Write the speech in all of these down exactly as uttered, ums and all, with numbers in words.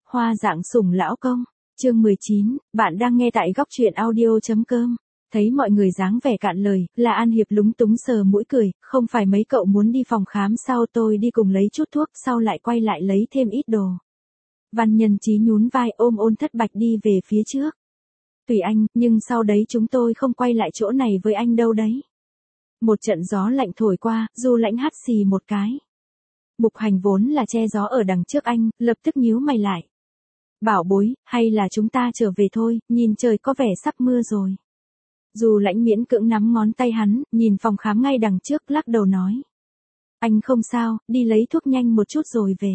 Hoa dạng sủng lão công, chương mười chín, bạn đang nghe tại góc truyện audio.com. Thấy mọi người dáng vẻ cạn lời, là An Hiệp lúng túng sờ mũi cười, không phải mấy cậu muốn đi phòng khám sao, tôi đi cùng lấy chút thuốc, sau lại quay lại lấy thêm ít đồ. Văn Nhân Chí nhún vai ôm Ôn Thất Bạch đi về phía trước. Tùy anh, nhưng sau đấy chúng tôi không quay lại chỗ này với anh đâu đấy. Một trận gió lạnh thổi qua, Du Lãnh hắt xì một cái. Mục Hành vốn là che gió ở đằng trước anh, lập tức nhíu mày lại. Bảo bối, hay là chúng ta trở về thôi, nhìn trời có vẻ sắp mưa rồi. Du Lãnh miễn cưỡng nắm ngón tay hắn, nhìn phòng khám ngay đằng trước, lắc đầu nói. Anh không sao, đi lấy thuốc nhanh một chút rồi về.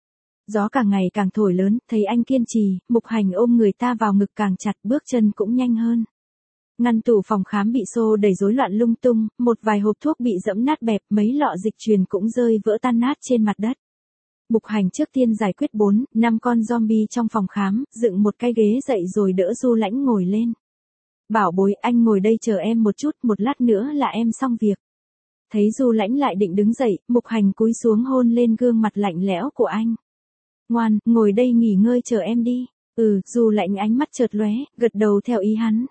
Gió càng ngày càng thổi lớn, thấy anh kiên trì, Mục Hành ôm người ta vào ngực càng chặt, bước chân cũng nhanh hơn. Ngăn tủ phòng khám bị xô đẩy rối loạn lung tung, một vài hộp thuốc bị dẫm nát bẹp, mấy lọ dịch truyền cũng rơi vỡ tan nát trên mặt đất. Mục Hành trước tiên giải quyết bốn, năm con zombie trong phòng khám, dựng một cái ghế dậy rồi đỡ Du Lãnh ngồi lên. Bảo bối, anh ngồi đây chờ em một chút, một lát nữa là em xong việc. Thấy Du Lãnh lại định đứng dậy, Mục Hành cúi xuống hôn lên gương mặt lạnh lẽo của anh. Ngoan, ngồi đây nghỉ ngơi chờ em đi. Ừ, Du Lãnh ánh mắt chợt lóe, gật đầu theo ý hắn.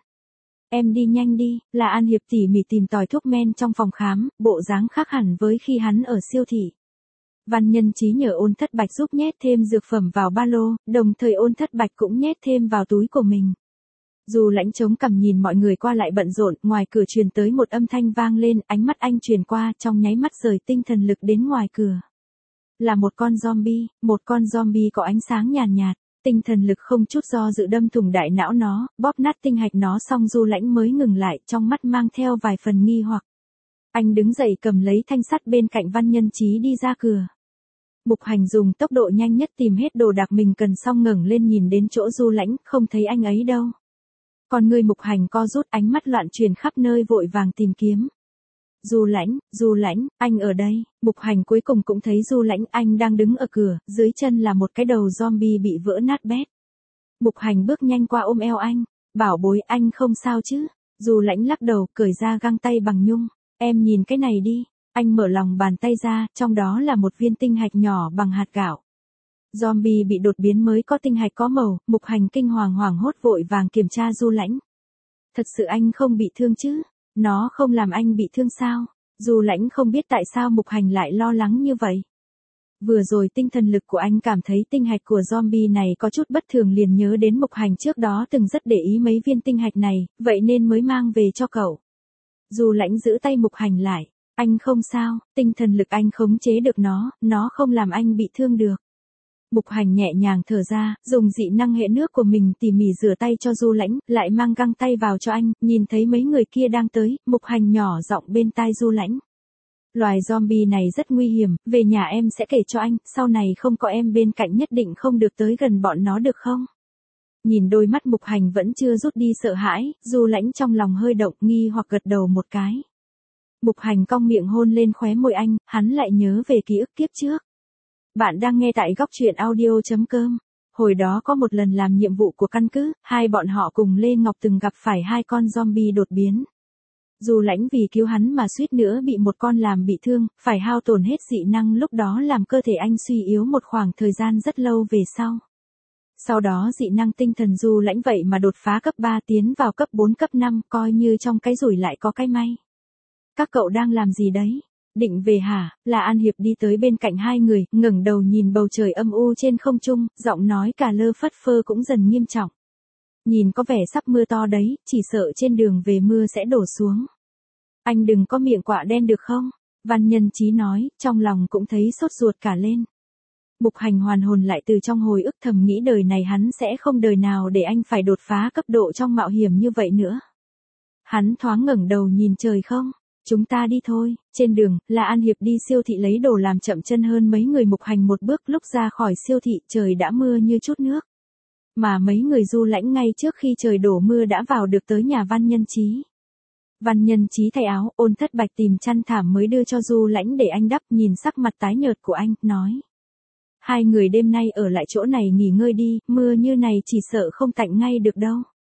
Em đi nhanh đi, là An Hiệp tỉ mỉ tìm tòi thuốc men trong phòng khám, bộ dáng khác hẳn với khi hắn ở siêu thị. Văn Nhân Chí nhờ Ôn Thất Bạch giúp nhét thêm dược phẩm vào ba lô, đồng thời Ôn Thất Bạch cũng nhét thêm vào túi của mình. Du Lãnh chống cằm nhìn mọi người qua lại bận rộn, ngoài cửa truyền tới một âm thanh vang lên, ánh mắt anh truyền qua, trong nháy mắt rời tinh thần lực đến ngoài cửa. Là một con zombie, một con zombie có ánh sáng nhàn nhạt, nhạt. Tinh thần lực không chút do dự đâm thủng đại não nó, bóp nát tinh hạch nó xong Du Lãnh mới ngừng lại, trong mắt mang theo vài phần nghi hoặc. Anh đứng dậy cầm lấy thanh sắt bên cạnh Văn Nhân Chí đi ra cửa. Mục Hành dùng tốc độ nhanh nhất tìm hết đồ đạc mình cần xong ngẩng lên nhìn đến chỗ Du Lãnh, không thấy anh ấy đâu. Còn người Mục Hành co rút, ánh mắt loạn chuyển khắp nơi vội vàng tìm kiếm. Du Lãnh, Du Lãnh, anh ở đây. Mục Hành cuối cùng cũng thấy Du Lãnh, anh đang đứng ở cửa, dưới chân là một cái đầu zombie bị vỡ nát bét. Mục Hành bước nhanh qua ôm eo anh, bảo bối anh không sao chứ. Du Lãnh lắc đầu, cởi ra găng tay bằng nhung. Em nhìn cái này đi. Anh mở lòng bàn tay ra, trong đó là một viên tinh hạch nhỏ bằng hạt gạo. Zombie bị đột biến mới có tinh hạch có màu, Mục Hành kinh hoàng hoảng hốt vội vàng kiểm tra Du Lãnh. Thật sự anh không bị thương chứ? Nó không làm anh bị thương sao? Du Lãnh không biết tại sao Mục Hành lại lo lắng như vậy. Vừa rồi tinh thần lực của anh cảm thấy tinh hạch của zombie này có chút bất thường, liền nhớ đến Mục Hành trước đó từng rất để ý mấy viên tinh hạch này, vậy nên mới mang về cho cậu. Du Lãnh giữ tay Mục Hành lại. Anh không sao, tinh thần lực anh khống chế được nó, nó không làm anh bị thương được. Mục Hành nhẹ nhàng thở ra, dùng dị năng hệ nước của mình tỉ mỉ rửa tay cho Du Lãnh, lại mang găng tay vào cho anh, nhìn thấy mấy người kia đang tới, Mục Hành nhỏ giọng bên tai Du Lãnh. Loài zombie này rất nguy hiểm, về nhà em sẽ kể cho anh, sau này không có em bên cạnh nhất định không được tới gần bọn nó được không? Nhìn đôi mắt Mục Hành vẫn chưa rút đi sợ hãi, Du Lãnh trong lòng hơi động, nghi hoặc gật đầu một cái. Mục Hành cong miệng hôn lên khóe môi anh, hắn lại nhớ về ký ức kiếp trước. Bạn đang nghe tại góc truyện audio.com. Hồi đó có một lần làm nhiệm vụ của căn cứ, hai bọn họ cùng Lê Ngọc từng gặp phải hai con zombie đột biến. Du Lãnh vì cứu hắn mà suýt nữa bị một con làm bị thương, phải hao tổn hết dị năng, lúc đó làm cơ thể anh suy yếu một khoảng thời gian rất lâu về sau. Sau đó dị năng tinh thần Du Lãnh vậy mà đột phá cấp ba tiến vào cấp bốn cấp năm, coi như trong cái rủi lại có cái may. Các cậu đang làm gì đấy? Định về hả? Là An Hiệp đi tới bên cạnh hai người, ngẩng đầu nhìn bầu trời âm u trên không trung, giọng nói cả lơ phất phơ cũng dần nghiêm trọng. Nhìn có vẻ sắp mưa to đấy, chỉ sợ trên đường về mưa sẽ đổ xuống. Anh đừng có miệng quạ đen được không? Văn Nhân Chí nói, trong lòng cũng thấy sốt ruột cả lên. Mục Hành hoàn hồn lại từ trong hồi ức, thầm nghĩ đời này hắn sẽ không đời nào để anh phải đột phá cấp độ trong mạo hiểm như vậy nữa. Hắn thoáng ngẩng đầu nhìn trời không? Chúng ta đi thôi. Trên đường, là An Hiệp đi siêu thị lấy đồ làm chậm chân hơn mấy người Mục Hành một bước, lúc ra khỏi siêu thị trời đã mưa như chút nước. Mà mấy người Du Lãnh ngay trước khi trời đổ mưa đã vào được tới nhà Văn Nhân Chí. Văn Nhân Chí thay áo, Ôn Thất Bạch tìm chăn thảm mới đưa cho Du Lãnh để anh đắp, nhìn sắc mặt tái nhợt của anh, nói. Hai người đêm nay ở lại chỗ này nghỉ ngơi đi, mưa như này chỉ sợ không tạnh ngay được đâu.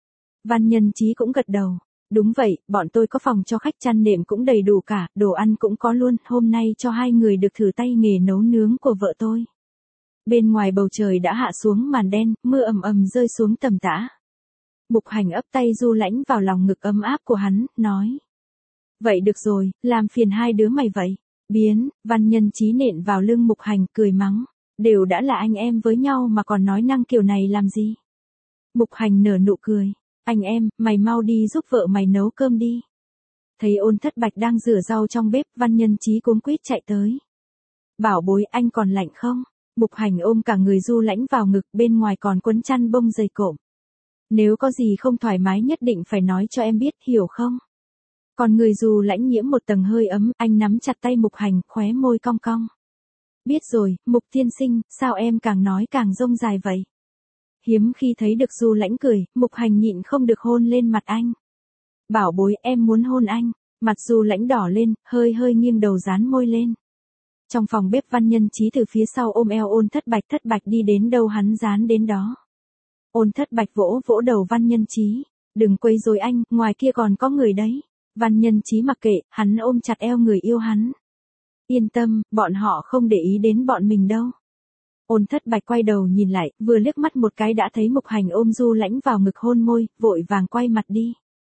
Văn Nhân Chí cũng gật đầu. Đúng vậy, bọn tôi có phòng cho khách, chăn nệm cũng đầy đủ cả, đồ ăn cũng có luôn, hôm nay cho hai người được thử tay nghề nấu nướng của vợ tôi. Bên ngoài bầu trời đã hạ xuống màn đen, mưa ầm ầm rơi xuống tầm tã. Mục Hành ấp tay Du Lãnh vào lòng ngực ấm áp của hắn, nói. Vậy được rồi, làm phiền hai đứa mày vậy. Biến, Văn Nhân Chí nện vào lưng Mục Hành, cười mắng. Đều đã là anh em với nhau mà còn nói năng kiểu này làm gì? Mục Hành nở nụ cười. Anh em, mày mau đi giúp vợ mày nấu cơm đi. Thấy Ôn Thất Bạch đang rửa rau trong bếp, Văn Nhân Chí cuống quýt chạy tới. Bảo bối, anh còn lạnh không? Mục Hành ôm cả người Du Lãnh vào ngực, bên ngoài còn quấn chăn bông dày cộm. Nếu có gì không thoải mái nhất định phải nói cho em biết, hiểu không? Còn người Du Lãnh nhiễm một tầng hơi ấm, anh nắm chặt tay Mục Hành, khóe môi cong cong. Biết rồi, Mục tiên sinh, sao em càng nói càng rông dài vậy? Hiếm khi thấy được Du Lãnh cười, Mục Hành nhịn không được hôn lên mặt anh. Bảo bối, em muốn hôn anh. Mặt Du Lãnh đỏ lên, hơi hơi nghiêng đầu dán môi lên. Trong phòng bếp, Văn Nhân Chí từ phía sau ôm eo Ôn Thất Bạch, Thất Bạch đi đến đâu hắn dán đến đó. Ôn Thất Bạch vỗ vỗ đầu Văn Nhân Chí. Đừng quấy rối anh, ngoài kia còn có người đấy. Văn Nhân Chí mặc kệ, hắn ôm chặt eo người yêu hắn. Yên tâm, bọn họ không để ý đến bọn mình đâu. Ôn Thất Bạch quay đầu nhìn lại, vừa liếc mắt một cái đã thấy Mục Hành ôm Du Lãnh vào ngực hôn môi, vội vàng quay mặt đi.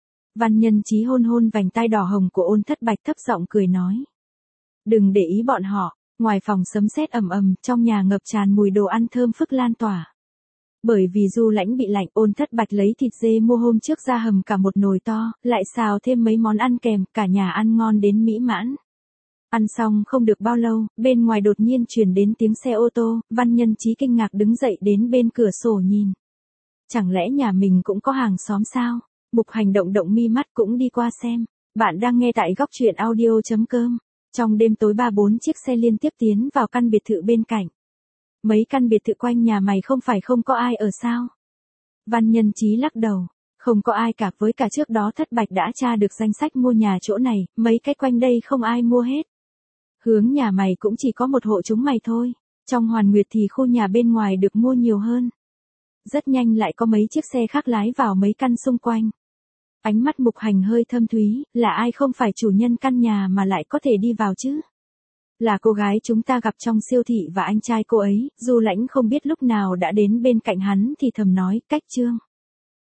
Văn Nhân Chí hôn hôn vành tai đỏ hồng của Ôn Thất Bạch, thấp giọng cười nói. Đừng để ý bọn họ. Ngoài phòng sấm sét ầm ầm, trong nhà ngập tràn mùi đồ ăn thơm phức lan tỏa. Bởi vì Du Lãnh bị lạnh, Ôn Thất Bạch lấy thịt dê mua hôm trước ra hầm cả một nồi to, lại xào thêm mấy món ăn kèm, cả nhà ăn ngon đến mỹ mãn. Ăn xong không được bao lâu, bên ngoài đột nhiên truyền đến tiếng xe ô tô, Văn Nhân Chí kinh ngạc đứng dậy đến bên cửa sổ nhìn. Chẳng lẽ nhà mình cũng có hàng xóm sao? Mục Hành động động mi mắt cũng đi qua xem. Bạn đang nghe tại góc truyện audio chấm com. Trong đêm tối ba bốn chiếc xe liên tiếp tiến vào căn biệt thự bên cạnh. Mấy căn biệt thự quanh nhà mày không phải không có ai ở sao? Văn Nhân Chí lắc đầu. Không có ai cả, với cả trước đó Thất Bạch đã tra được danh sách mua nhà chỗ này, mấy cái quanh đây không ai mua hết. Hướng nhà mày cũng chỉ có một hộ chúng mày thôi. Trong Hoàn Nguyệt thì khu nhà bên ngoài được mua nhiều hơn. Rất nhanh lại có mấy chiếc xe khác lái vào mấy căn xung quanh. Ánh mắt Mục Hành hơi thâm thúy, là ai không phải chủ nhân căn nhà mà lại có thể đi vào chứ? Là cô gái chúng ta gặp trong siêu thị và anh trai cô ấy. Du Lãnh không biết lúc nào đã đến bên cạnh hắn thì thầm nói, cách Trương.